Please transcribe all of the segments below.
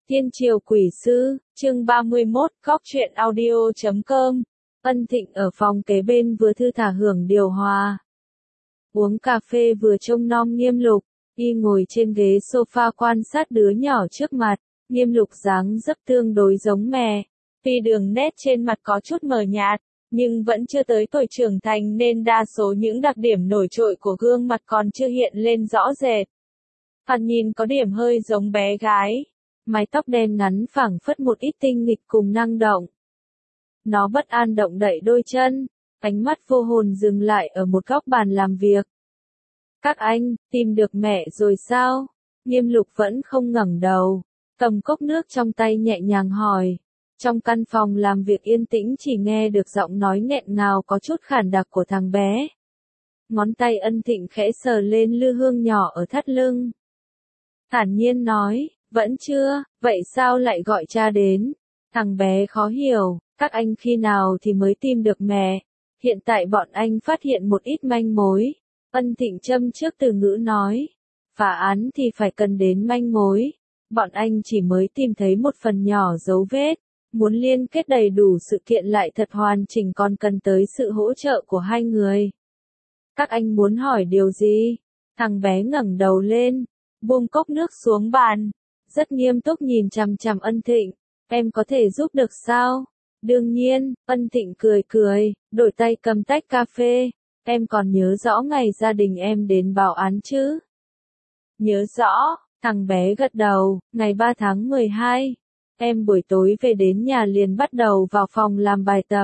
Tiên triều quỷ sư, chương 31, góc truyện audio.com. Ân Thịnh ở phòng kế bên vừa thư thả hưởng điều hòa. Uống cà phê vừa trông nom Nghiêm Lục, y ngồi trên ghế sofa quan sát đứa nhỏ trước mặt. Nghiêm Lục dáng dấp tương đối giống mẹ. Tuy đường nét trên mặt có chút mờ nhạt, nhưng vẫn chưa tới tuổi trưởng thành nên đa số những đặc điểm nổi trội của gương mặt còn chưa hiện lên rõ rệt. Thoạt nhìn có điểm hơi giống bé gái. Mái tóc đen ngắn phảng phất một ít tinh nghịch cùng năng động. Nó bất an động đậy đôi chân, ánh mắt vô hồn dừng lại ở một góc bàn làm việc. Các anh, tìm được mẹ rồi sao? Nghiêm Lục vẫn không ngẩng đầu, cầm cốc nước trong tay nhẹ nhàng hỏi. Trong căn phòng làm việc yên tĩnh chỉ nghe được giọng nói nghẹn ngào có chút khản đặc của thằng bé. Ngón tay Ân Thịnh khẽ sờ lên lư hương nhỏ ở thắt lưng. Thản nhiên nói. Vẫn chưa, vậy sao lại gọi cha đến? Thằng bé khó hiểu, các anh khi nào thì mới tìm được mẹ? Hiện tại bọn anh phát hiện một ít manh mối. Ân Thịnh châm trước từ ngữ nói. Phá án thì phải cần đến manh mối. Bọn anh chỉ mới tìm thấy một phần nhỏ dấu vết. Muốn liên kết đầy đủ sự kiện lại thật hoàn chỉnh còn cần tới sự hỗ trợ của hai người. Các anh muốn hỏi điều gì? Thằng bé ngẩng đầu lên, buông cốc nước xuống bàn. Rất nghiêm túc nhìn chằm chằm Ân Thịnh, em có thể giúp được sao? Đương nhiên, Ân Thịnh cười cười, đổi tay cầm tách cà phê, em còn nhớ rõ ngày gia đình em đến báo án chứ? Nhớ rõ, thằng bé gật đầu, ngày 3 tháng 12, em buổi tối về đến nhà liền bắt đầu vào phòng làm bài tập.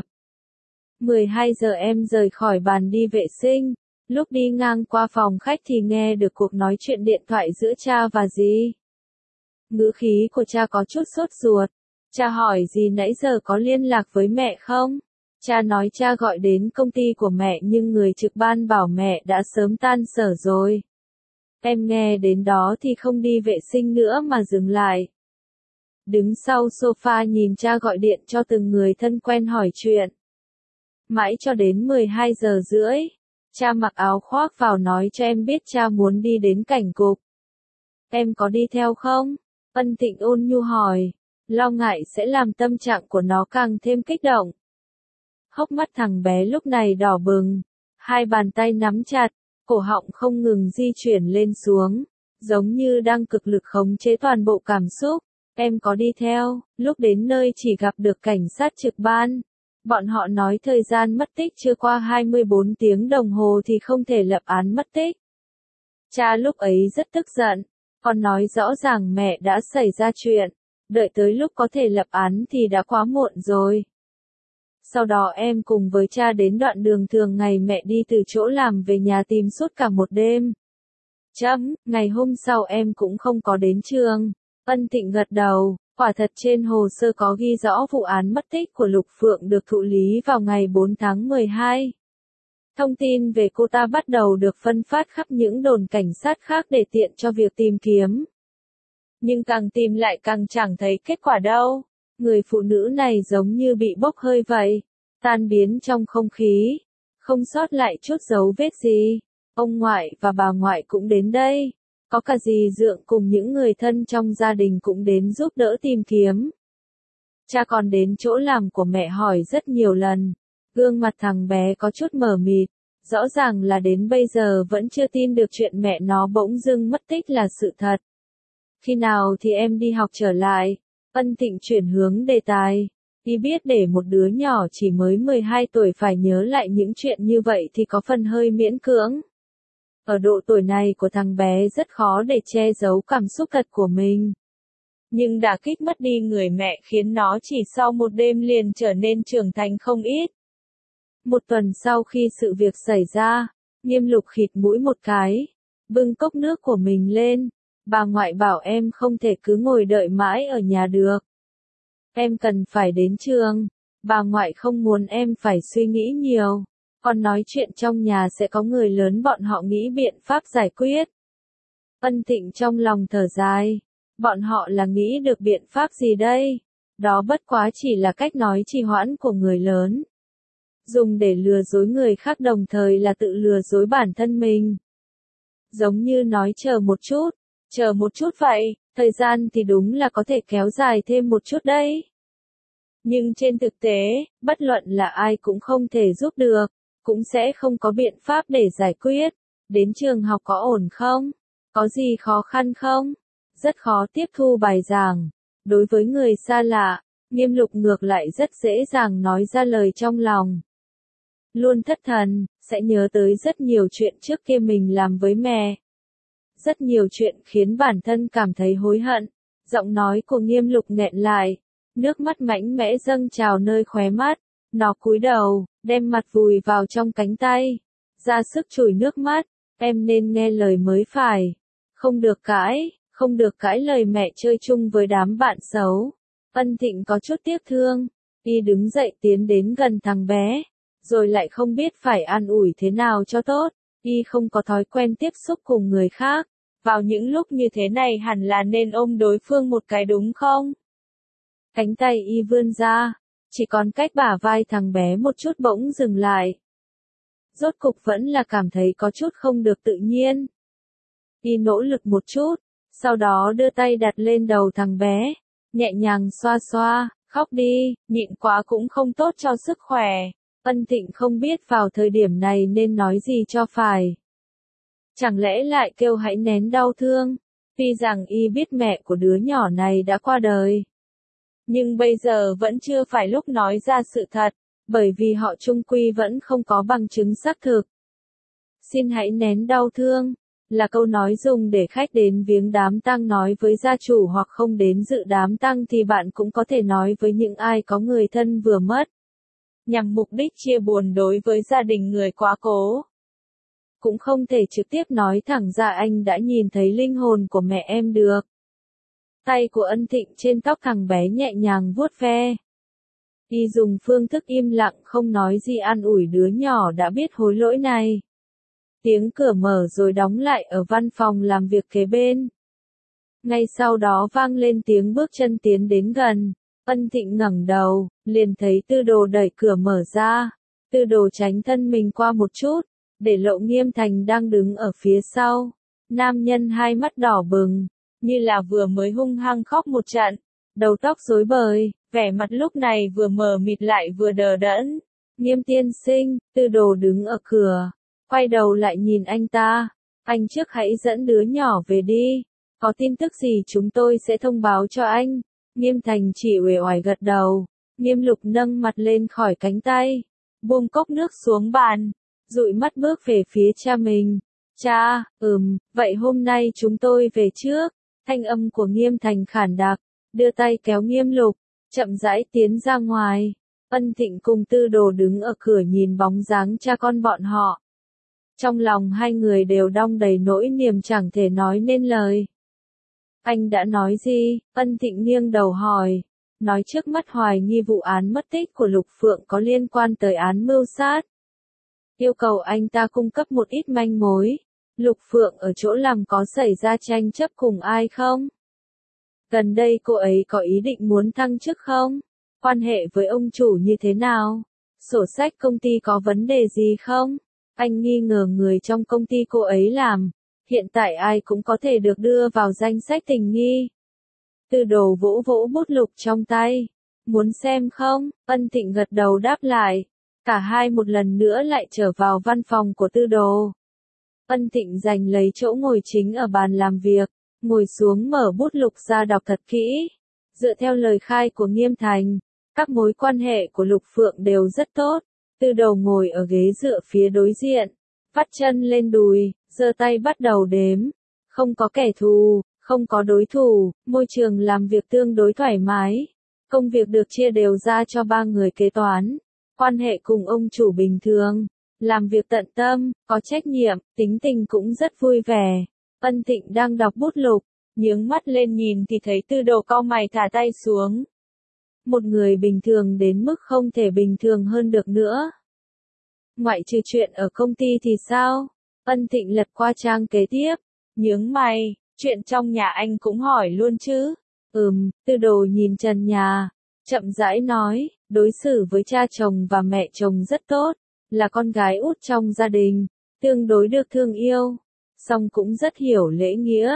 12 giờ em rời khỏi bàn đi vệ sinh, lúc đi ngang qua phòng khách thì nghe được cuộc nói chuyện điện thoại giữa cha và dì. Ngữ khí của cha có chút sốt ruột. Cha hỏi gì nãy giờ có liên lạc với mẹ không? Cha nói cha gọi đến công ty của mẹ nhưng người trực ban bảo mẹ đã sớm tan sở rồi. Em nghe đến đó thì không đi vệ sinh nữa mà dừng lại. Đứng sau sofa nhìn cha gọi điện cho từng người thân quen hỏi chuyện. Mãi cho đến 12 giờ rưỡi, cha mặc áo khoác vào nói cho em biết cha muốn đi đến cảnh cục. Em có đi theo không? Ân Thịnh ôn nhu hỏi, lo ngại sẽ làm tâm trạng của nó càng thêm kích động. Hốc mắt thằng bé lúc này đỏ bừng, hai bàn tay nắm chặt, cổ họng không ngừng di chuyển lên xuống, giống như đang cực lực khống chế toàn bộ cảm xúc. Em có đi theo, lúc đến nơi chỉ gặp được cảnh sát trực ban. Bọn họ nói thời gian mất tích chưa qua 24 tiếng đồng hồ thì không thể lập án mất tích. Cha lúc ấy rất tức giận. Con nói rõ ràng mẹ đã xảy ra chuyện, đợi tới lúc có thể lập án thì đã quá muộn rồi. Sau đó em cùng với cha đến đoạn đường thường ngày mẹ đi từ chỗ làm về nhà tìm suốt cả một đêm. Ngày hôm sau em cũng không có đến trường. Ân Thịnh gật đầu, quả thật trên hồ sơ có ghi rõ vụ án mất tích của Lục Phượng được thụ lý vào ngày 4 tháng 12. Thông tin về cô ta bắt đầu được phân phát khắp những đồn cảnh sát khác để tiện cho việc tìm kiếm. Nhưng càng tìm lại càng chẳng thấy kết quả đâu. Người phụ nữ này giống như bị bốc hơi vậy, tan biến trong không khí, không sót lại chút dấu vết gì. Ông ngoại và bà ngoại cũng đến đây, có cả dì Dượng cùng những người thân trong gia đình cũng đến giúp đỡ tìm kiếm. Cha còn đến chỗ làm của mẹ hỏi rất nhiều lần. Gương mặt thằng bé có chút mờ mịt, rõ ràng là đến bây giờ vẫn chưa tin được chuyện mẹ nó bỗng dưng mất tích là sự thật. Khi nào thì em đi học trở lại? Ân Thịnh chuyển hướng đề tài. Đi biết để một đứa nhỏ chỉ mới 12 tuổi phải nhớ lại những chuyện như vậy thì có phần hơi miễn cưỡng. Ở độ tuổi này của thằng bé rất khó để che giấu cảm xúc thật của mình. Nhưng đả kích mất đi người mẹ khiến nó chỉ sau một đêm liền trở nên trưởng thành không ít. Một tuần sau khi sự việc xảy ra, Nghiêm Lục khịt mũi một cái, bưng cốc nước của mình lên. Bà ngoại bảo em không thể cứ ngồi đợi mãi ở nhà được. Em cần phải đến trường. Bà ngoại không muốn em phải suy nghĩ nhiều. Còn nói chuyện trong nhà sẽ có người lớn bọn họ nghĩ biện pháp giải quyết. Ân Thịnh trong lòng thở dài. Bọn họ là nghĩ được biện pháp gì đây? Đó bất quá chỉ là cách nói trì hoãn của người lớn. Dùng để lừa dối người khác đồng thời là tự lừa dối bản thân mình. Giống như nói chờ một chút vậy, Thời gian thì đúng là có thể kéo dài thêm một chút đấy. Nhưng trên thực tế, bất luận là ai cũng không thể giúp được, cũng sẽ không có biện pháp để giải quyết. Đến trường học có ổn không? Có gì khó khăn không? Rất khó tiếp thu bài giảng. Đối với người xa lạ, Nghiêm Lục ngược lại rất dễ dàng nói ra lời trong lòng. Luôn thất thần, sẽ nhớ tới rất nhiều chuyện trước kia mình làm với mẹ. Rất nhiều chuyện khiến bản thân cảm thấy hối hận. Giọng nói của Nghiêm Lục nghẹn lại, nước mắt mạnh mẽ dâng trào nơi khóe mắt. Nó cúi đầu, đem mặt vùi vào trong cánh tay, ra sức chùi nước mắt. Em nên nghe lời mới phải. Không được cãi lời mẹ chơi chung với đám bạn xấu. Ân Thịnh có chút tiếc thương. Y đứng dậy tiến đến gần thằng bé, rồi lại không biết phải an ủi thế nào cho tốt. Y không có thói quen tiếp xúc cùng người khác. Vào những lúc như thế này hẳn là nên ôm đối phương một cái đúng không? Cánh tay Y vươn ra, chỉ còn cách bả vai thằng bé một chút bỗng dừng lại. Rốt cục vẫn là cảm thấy có chút không được tự nhiên. Y nỗ lực một chút, sau đó đưa tay đặt lên đầu thằng bé, nhẹ nhàng xoa xoa, khóc đi, nhịn quá cũng không tốt cho sức khỏe. Ân Thịnh không biết vào thời điểm này nên nói gì cho phải. Chẳng lẽ lại kêu hãy nén đau thương, tuy rằng Y biết mẹ của đứa nhỏ này đã qua đời. Nhưng bây giờ vẫn chưa phải lúc nói ra sự thật, bởi vì họ chung quy vẫn không có bằng chứng xác thực. Xin hãy nén đau thương, là câu nói dùng để khách đến viếng đám tang nói với gia chủ hoặc không đến dự đám tang thì bạn cũng có thể nói với những ai có người thân vừa mất. Nhằm mục đích chia buồn đối với gia đình người quá cố. Cũng không thể trực tiếp nói thẳng ra anh đã nhìn thấy linh hồn của mẹ em được. Tay của Ân Thịnh trên tóc thằng bé nhẹ nhàng vuốt ve. Y dùng phương thức im lặng không nói gì an ủi đứa nhỏ đã biết hối lỗi này. Tiếng cửa mở rồi đóng lại ở văn phòng làm việc kế bên. Ngay sau đó vang lên tiếng bước chân tiến đến gần. Ân Thịnh ngẩng đầu, liền thấy Tư Đồ đẩy cửa mở ra. Tư Đồ tránh thân mình qua một chút, để lộ Nghiêm Thành đang đứng ở phía sau. Nam nhân hai mắt đỏ bừng, như là vừa mới hung hăng khóc một trận, đầu tóc rối bời, vẻ mặt lúc này vừa mờ mịt lại vừa đờ đẫn. Nghiêm tiên sinh, Tư Đồ đứng ở cửa, quay đầu lại nhìn anh ta. Anh trước hãy dẫn đứa nhỏ về đi, có tin tức gì chúng tôi sẽ thông báo cho anh. Nghiêm Thành chỉ uể oải gật đầu. Nghiêm Lục nâng mặt lên khỏi cánh tay, buông cốc nước xuống bàn, dụi mắt bước về phía cha mình. Cha, vậy hôm nay chúng tôi về trước. Thanh âm của Nghiêm Thành khản đặc, đưa tay kéo Nghiêm Lục, chậm rãi tiến ra ngoài. Ân Thịnh cùng Tư Đồ đứng ở cửa nhìn bóng dáng cha con bọn họ. Trong lòng hai người đều đong đầy nỗi niềm chẳng thể nói nên lời. Anh đã nói gì? Ân Thịnh nghiêng đầu hỏi. Nói trước mắt hoài nghi vụ án mất tích của Lục Phượng có liên quan tới án mưu sát. Yêu cầu anh ta cung cấp một ít manh mối. Lục Phượng ở chỗ làm có xảy ra tranh chấp cùng ai không? Gần đây cô ấy có ý định muốn thăng chức không? Quan hệ với ông chủ như thế nào? Sổ sách công ty có vấn đề gì không? Anh nghi ngờ người trong công ty cô ấy làm. Hiện tại ai cũng có thể được đưa vào danh sách tình nghi. Tư Đồ vỗ vỗ bút lục trong tay. Muốn xem không? Ân Thịnh gật đầu đáp lại. Cả hai một lần nữa lại trở vào văn phòng của Tư Đồ. Ân Thịnh giành lấy chỗ ngồi chính ở bàn làm việc, ngồi xuống mở bút lục ra đọc thật kỹ. Dựa theo lời khai của Nghiêm Thành, các mối quan hệ của Lục Phượng đều rất tốt. Tư Đồ ngồi ở ghế dựa phía đối diện, vắt chân lên đùi, giơ tay bắt đầu đếm. Không có kẻ thù, không có đối thủ, môi trường làm việc tương đối thoải mái. Công việc được chia đều ra cho 3 người kế toán. Quan hệ cùng ông chủ bình thường. Làm việc tận tâm, có trách nhiệm, tính tình cũng rất vui vẻ. Ân Thịnh đang đọc bút lục, nhướng mắt lên nhìn thì thấy Tư Đồ cau mày thả tay xuống. Một người bình thường đến mức không thể bình thường hơn được nữa. Ngoại trừ chuyện ở công ty thì sao? Ân Thịnh lật qua trang kế tiếp, nhướng mày, chuyện trong nhà anh cũng hỏi luôn chứ? Tư Đồ nhìn trần nhà, chậm rãi nói, đối xử với cha chồng và mẹ chồng rất tốt, là con gái út trong gia đình, tương đối được thương yêu, song cũng rất hiểu lễ nghĩa.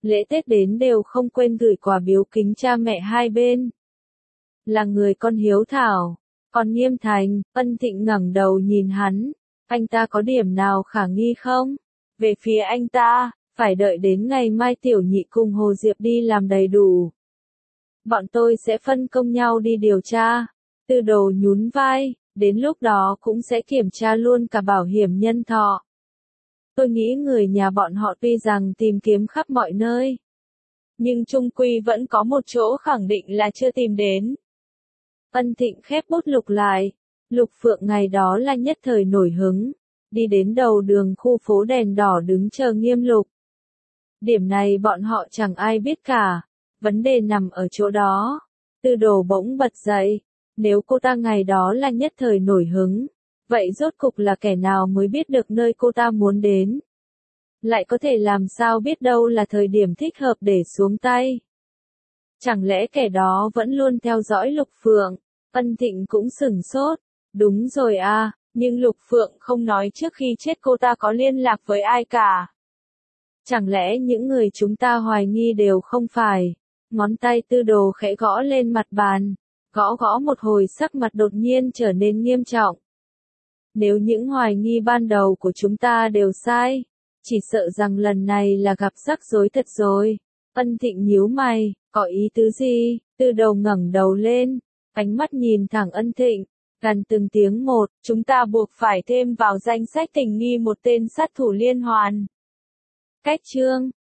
Lễ Tết đến đều không quên gửi quà biếu kính cha mẹ hai bên. Là người con hiếu thảo, còn Nghiêm Thành. Ân Thịnh ngẩng đầu nhìn hắn, anh ta có điểm nào khả nghi không? Về phía anh ta, phải đợi đến ngày mai Tiểu Nhị cùng Hồ Diệp đi làm đầy đủ. Bọn tôi sẽ phân công nhau đi điều tra. Tư Đồ nhún vai, đến lúc đó cũng sẽ kiểm tra luôn cả bảo hiểm nhân thọ. Tôi nghĩ người nhà bọn họ tuy rằng tìm kiếm khắp mọi nơi, nhưng chung quy vẫn có một chỗ khẳng định là chưa tìm đến. Ân Thịnh khép bút lục lại. Lục Phượng ngày đó là nhất thời nổi hứng, đi đến đầu đường khu phố đèn đỏ đứng chờ Nghiêm Lục. Điểm này bọn họ chẳng ai biết cả, vấn đề nằm ở chỗ đó. Tư Đồ bỗng bật dậy, nếu cô ta ngày đó là nhất thời nổi hứng, vậy rốt cục là kẻ nào mới biết được nơi cô ta muốn đến? Lại có thể làm sao biết đâu là thời điểm thích hợp để xuống tay? Chẳng lẽ kẻ đó vẫn luôn theo dõi Lục Phượng? Ân Thịnh cũng sửng sốt. Đúng rồi à, nhưng Lục Phượng không nói trước khi chết cô ta có liên lạc với ai cả. Chẳng lẽ những người chúng ta hoài nghi đều không phải? Ngón tay Tư Đồ khẽ gõ lên mặt bàn, gõ gõ một hồi sắc mặt đột nhiên trở nên nghiêm trọng. Nếu những hoài nghi ban đầu của chúng ta đều sai, chỉ sợ rằng lần này là gặp rắc rối thật rồi. Ân Thịnh nhíu mày, có ý tứ gì? Tư Đồ ngẩng đầu lên, ánh mắt nhìn thẳng Ân Thịnh, gần từng tiếng một, chúng ta buộc phải thêm vào danh sách tình nghi một tên sát thủ liên hoàn. Cách chương